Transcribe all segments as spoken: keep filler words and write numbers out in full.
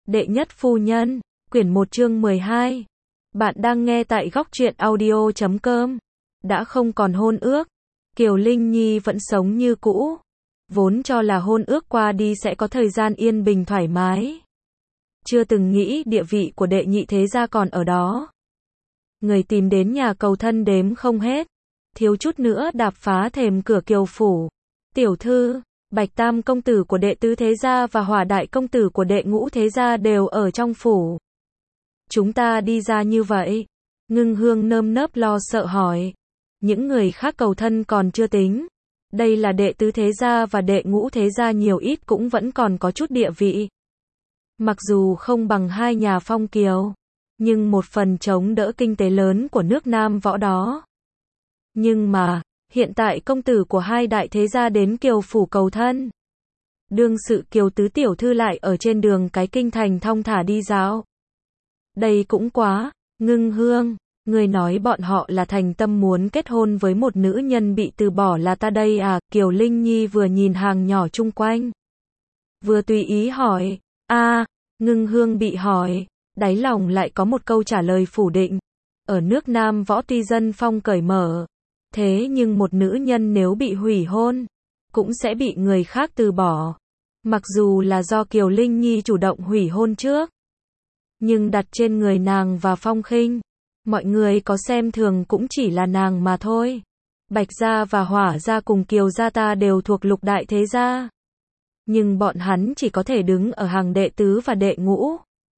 Đệ nhất phu nhân, quyển một chương mười hai. Bạn đang nghe tại góc truyện audio chấm com. Đã không còn hôn ước, Kiều Linh Nhi vẫn sống như cũ. Vốn cho là hôn ước qua đi sẽ có thời gian yên bình thoải mái. Chưa từng nghĩ địa vị của đệ nhị thế gia còn ở đó. Người tìm đến nhà cầu thân đếm không hết. Thiếu chút nữa đạp phá thềm cửa Kiều phủ. Tiểu thư, Bạch Tam công tử của đệ tứ thế gia và Hỏa đại công tử của đệ ngũ thế gia đều ở trong phủ. Chúng ta đi ra như vậy. Ngưng Hương nơm nớp lo sợ hỏi. Những người khác cầu thân còn chưa tính. Đây là đệ tứ thế gia và đệ ngũ thế gia nhiều ít cũng vẫn còn có chút địa vị. Mặc dù không bằng hai nhà Phong Kiều, nhưng một phần chống đỡ kinh tế lớn của nước Nam Võ đó. Nhưng mà, hiện tại công tử của hai đại thế gia đến Kiều phủ cầu thân. Đương sự Kiều tứ tiểu thư lại ở trên đường cái kinh thành thong thả đi dạo. Đây cũng quá, Ngưng Hương, người nói bọn họ là thành tâm muốn kết hôn với một nữ nhân bị từ bỏ là ta đây à? Kiều Linh Nhi vừa nhìn hàng nhỏ chung quanh, vừa tùy ý hỏi. A, à, Ngưng Hương bị hỏi, đáy lòng lại có một câu trả lời phủ định. Ở nước Nam Võ tuy dân phong cởi mở, thế nhưng một nữ nhân nếu bị hủy hôn, cũng sẽ bị người khác từ bỏ. Mặc dù là do Kiều Linh Nhi chủ động hủy hôn trước, nhưng đặt trên người nàng và Phong Khinh, mọi người có xem thường cũng chỉ là nàng mà thôi. Bạch gia và Hỏa gia cùng Kiều gia ta đều thuộc lục đại thế gia, nhưng bọn hắn chỉ có thể đứng ở hàng đệ tứ và đệ ngũ.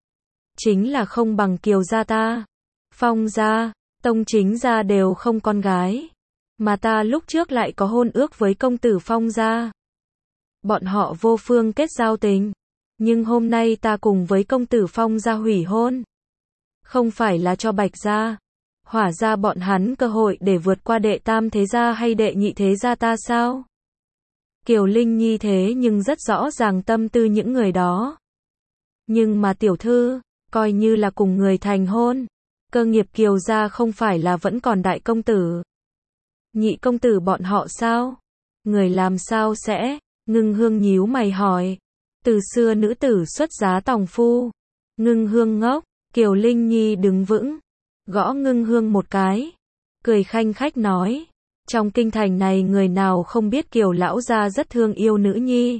Chính là không bằng Kiều gia ta. Phong gia, Tông Chính gia đều không con gái, mà ta lúc trước lại có hôn ước với công tử Phong gia. Bọn họ vô phương kết giao tình, nhưng hôm nay ta cùng với công tử Phong gia hủy hôn. Không phải là cho Bạch gia, Hỏa gia bọn hắn cơ hội để vượt qua đệ tam thế gia hay đệ nhị thế gia ta sao? Kiều Linh Nhi thế nhưng rất rõ ràng tâm tư những người đó. Nhưng mà tiểu thư, coi như là cùng người thành hôn, cơ nghiệp Kiều gia không phải là vẫn còn đại công tử, nhị công tử bọn họ sao? Người làm sao sẽ? Ngưng Hương nhíu mày hỏi. Từ xưa nữ tử xuất giá tòng phu. Ngưng Hương ngốc. Kiều Linh Nhi đứng vững, gõ Ngưng Hương một cái, cười khanh khách nói. Trong kinh thành này người nào không biết Kiều lão gia rất thương yêu nữ nhi.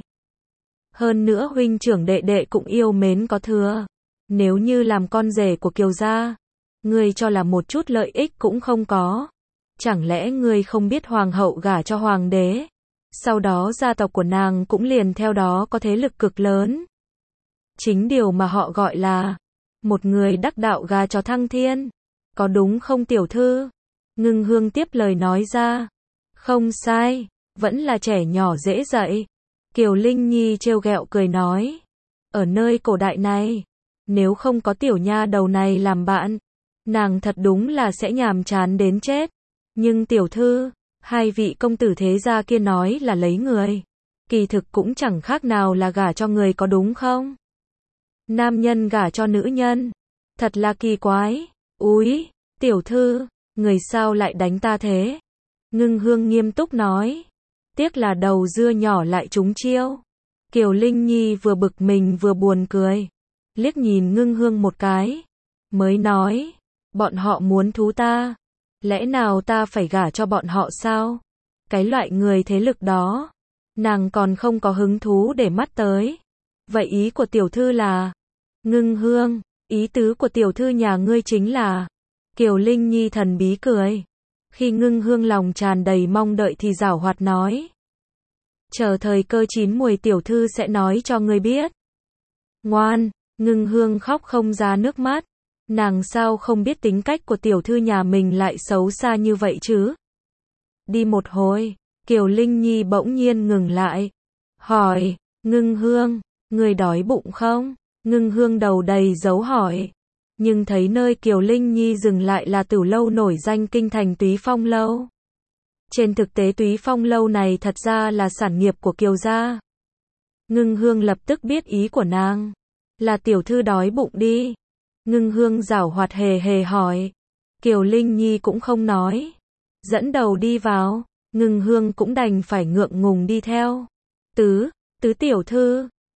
Hơn nữa huynh trưởng đệ đệ cũng yêu mến có thừa. Nếu như làm con rể của Kiều gia, ngươi cho là một chút lợi ích cũng không có. Chẳng lẽ ngươi không biết hoàng hậu gả cho hoàng đế, sau đó gia tộc của nàng cũng liền theo đó có thế lực cực lớn. Chính điều mà họ gọi là một người đắc đạo gà chó thăng thiên. Có đúng không tiểu thư? Ngưng Hương tiếp lời nói ra. Không sai, vẫn là trẻ nhỏ dễ dạy. Kiều Linh Nhi trêu ghẹo cười nói. Ở nơi cổ đại này, nếu không có tiểu nha đầu này làm bạn, nàng thật đúng là sẽ nhàm chán đến chết. Nhưng tiểu thư, hai vị công tử thế gia kia nói là lấy người, kỳ thực cũng chẳng khác nào là gả cho người có đúng không? Nam nhân gả cho nữ nhân, thật là kỳ quái. Úi, tiểu thư, người sao lại đánh ta thế? Ngưng Hương nghiêm túc nói. Tiếc là đầu dưa nhỏ lại trúng chiêu. Kiều Linh Nhi vừa bực mình vừa buồn cười, liếc nhìn Ngưng Hương một cái, mới nói, bọn họ muốn thú ta, lẽ nào ta phải gả cho bọn họ sao? Cái loại người thế lực đó, nàng còn không có hứng thú để mắt tới. Vậy ý của tiểu thư là? Ngưng Hương, ý tứ của tiểu thư nhà ngươi chính là? Kiều Linh Nhi thần bí cười. Khi Ngưng Hương lòng tràn đầy mong đợi thì giảo hoạt nói. Chờ thời cơ chín muồi tiểu thư sẽ nói cho ngươi biết. Ngoan, Ngưng Hương khóc không ra nước mắt. Nàng sao không biết tính cách của tiểu thư nhà mình lại xấu xa như vậy chứ? Đi một hồi, Kiều Linh Nhi bỗng nhiên ngừng lại. Hỏi, Ngưng Hương, người đói bụng không? Ngưng Hương đầu đầy dấu hỏi. Nhưng thấy nơi Kiều Linh Nhi dừng lại là tử lâu nổi danh kinh thành Túy Phong Lâu. Trên thực tế Túy Phong Lâu này thật ra là sản nghiệp của Kiều gia. Ngưng Hương lập tức biết ý của nàng. Là tiểu thư đói bụng đi. Ngưng Hương giảo hoạt hề hề hỏi. Kiều Linh Nhi cũng không nói. Dẫn đầu đi vào. Ngưng Hương cũng đành phải ngượng ngùng đi theo. Tứ, tứ tiểu thư.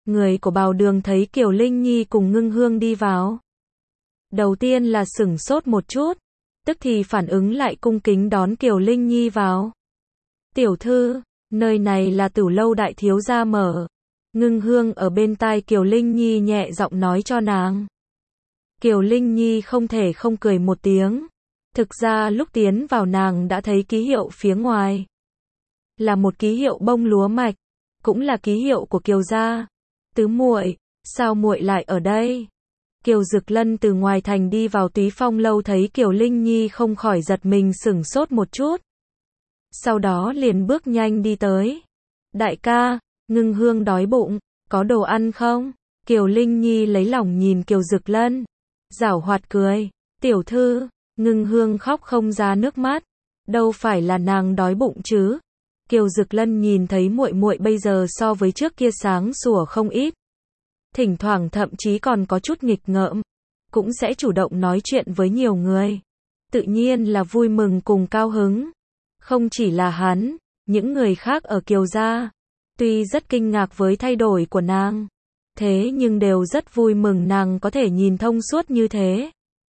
Người của Bào Đường thấy Kiều Linh Nhi cùng Ngưng Hương đi vào. Đầu tiên là sửng sốt một chút, tức thì phản ứng lại cung kính đón Kiều Linh Nhi vào. Tiểu thư, nơi này là Tử lâu đại thiếu gia mở. Ngưng Hương ở bên tai Kiều Linh Nhi nhẹ giọng nói cho nàng. Kiều Linh Nhi không thể không cười một tiếng. Thực ra lúc tiến vào nàng đã thấy ký hiệu phía ngoài. Là một ký hiệu bông lúa mạch, cũng là ký hiệu của Kiều gia. Tứ muội, sao muội lại ở đây? Kiều Dực Lân từ ngoài thành đi vào Túy Phong lâu thấy Kiều Linh Nhi không khỏi giật mình sửng sốt một chút. Sau đó liền bước nhanh đi tới. Đại ca, Ngưng Hương đói bụng, có đồ ăn không? Kiều Linh Nhi lấy lòng nhìn Kiều Dực Lân, giảo hoạt cười. Tiểu thư, Ngưng Hương khóc không ra nước mắt. Đâu phải là nàng đói bụng chứ? Kiều Dực Lân nhìn thấy muội muội bây giờ so với trước kia sáng sủa không ít. Thỉnh thoảng thậm chí còn có chút nghịch ngợm, cũng sẽ chủ động nói chuyện với nhiều người. Tự nhiên là vui mừng cùng cao hứng. Không chỉ là hắn, những người khác ở Kiều gia, tuy rất kinh ngạc với thay đổi của nàng, thế nhưng đều rất vui mừng nàng có thể nhìn thông suốt như thế.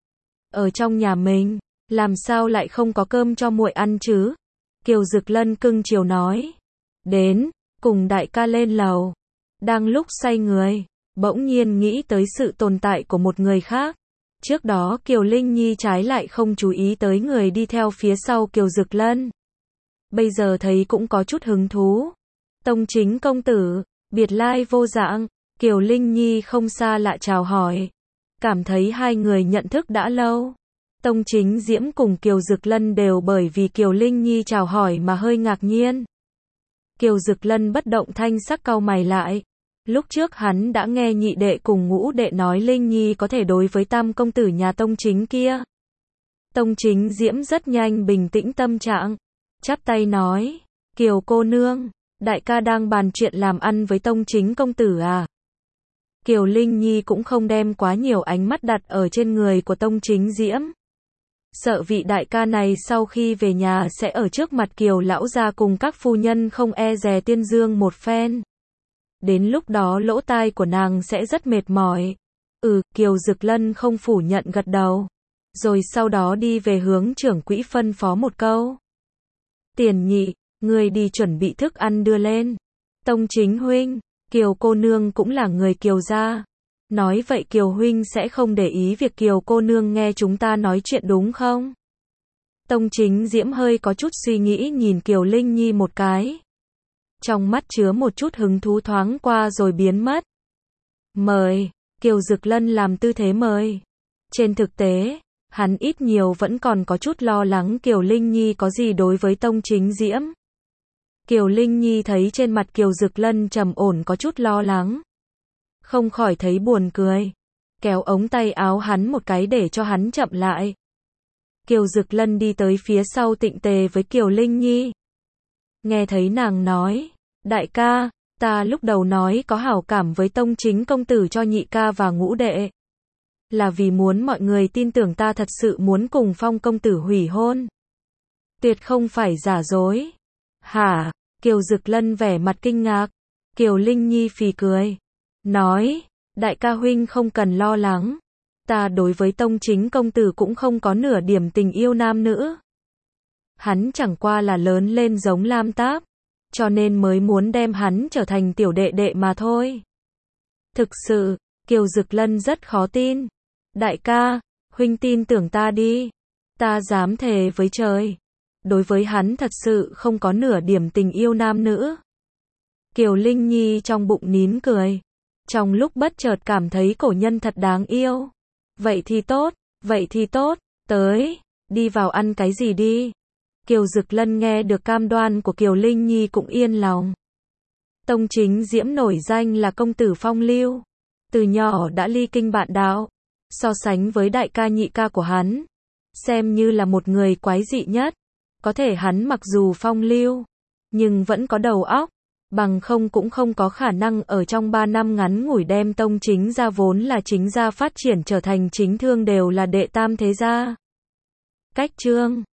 Ở trong nhà mình, làm sao lại không có cơm cho muội ăn chứ? Kiều Dực Lân cưng chiều nói. Đến, cùng đại ca lên lầu. Đang lúc say người, bỗng nhiên nghĩ tới sự tồn tại của một người khác. Trước đó Kiều Linh Nhi trái lại không chú ý tới người đi theo phía sau Kiều Dực Lân. Bây giờ thấy cũng có chút hứng thú. Tông Chính công tử, biệt lai vô dạng. Kiều Linh Nhi không xa lạ chào hỏi. Cảm thấy hai người nhận thức đã lâu. Tông Chính Diễm cùng Kiều Dực Lân đều bởi vì Kiều Linh Nhi chào hỏi mà hơi ngạc nhiên. Kiều Dực Lân bất động thanh sắc cau mày lại. Lúc trước hắn đã nghe nhị đệ cùng ngũ đệ nói Linh Nhi có thể đối với tam công tử nhà Tông Chính kia. Tông Chính Diễm rất nhanh bình tĩnh tâm trạng, chắp tay nói, Kiều cô nương, đại ca đang bàn chuyện làm ăn với Tông Chính công tử à? Kiều Linh Nhi cũng không đem quá nhiều ánh mắt đặt ở trên người của Tông Chính Diễm. Sợ vị đại ca này sau khi về nhà sẽ ở trước mặt Kiều lão gia cùng các phu nhân không e dè tuyên dương một phen. Đến lúc đó lỗ tai của nàng sẽ rất mệt mỏi. Ừ, Kiều Dực Lân không phủ nhận gật đầu. Rồi sau đó đi về hướng trưởng quỹ phân phó một câu. Tiền nhị, người đi chuẩn bị thức ăn đưa lên. Tông Chính huynh, Kiều cô nương cũng là người Kiều gia. Nói vậy Kiều huynh sẽ không để ý việc Kiều cô nương nghe chúng ta nói chuyện đúng không? Tông Chính Diễm hơi có chút suy nghĩ nhìn Kiều Linh Nhi một cái. Trong mắt chứa một chút hứng thú thoáng qua rồi biến mất. Mời, Kiều Dực Lân làm tư thế mời. Trên thực tế, hắn ít nhiều vẫn còn có chút lo lắng Kiều Linh Nhi có gì đối với Tông Chính Diễm. Kiều Linh Nhi thấy trên mặt Kiều Dực Lân trầm ổn có chút lo lắng. Không khỏi thấy buồn cười. Kéo ống tay áo hắn một cái để cho hắn chậm lại. Kiều Dực Lân đi tới phía sau tịnh tề với Kiều Linh Nhi. Nghe thấy nàng nói, đại ca, ta lúc đầu nói có hảo cảm với Tông Chính công tử cho nhị ca và ngũ đệ. Là vì muốn mọi người tin tưởng ta thật sự muốn cùng Phong công tử hủy hôn. Tuyệt không phải giả dối. Hả? Kiều Dực Lân vẻ mặt kinh ngạc. Kiều Linh Nhi phì cười. Nói, đại ca huynh không cần lo lắng. Ta đối với Tông Chính công tử cũng không có nửa điểm tình yêu nam nữ. Hắn chẳng qua là lớn lên giống Lam Táp, cho nên mới muốn đem hắn trở thành tiểu đệ đệ mà thôi. Thực sự, Kiều Dực Lân rất khó tin. Đại ca, huynh tin tưởng ta đi. Ta dám thề với trời. Đối với hắn thật sự không có nửa điểm tình yêu nam nữ. Kiều Linh Nhi trong bụng nín cười. Trong lúc bất chợt cảm thấy cổ nhân thật đáng yêu. Vậy thì tốt, vậy thì tốt, tới, đi vào ăn cái gì đi. Kiều Dực Lân nghe được cam đoan của Kiều Linh Nhi cũng yên lòng. Tông Chính Diễm nổi danh là công tử phong lưu. Từ nhỏ đã ly kinh bạn đạo. So sánh với đại ca nhị ca của hắn, xem như là một người quái dị nhất. Có thể hắn mặc dù phong lưu, nhưng vẫn có đầu óc. Bằng không cũng không có khả năng ở trong ba năm ngắn ngủi đem Tông Chính gia vốn là chính gia phát triển trở thành chính thương đều là đệ tam thế gia. Cách chương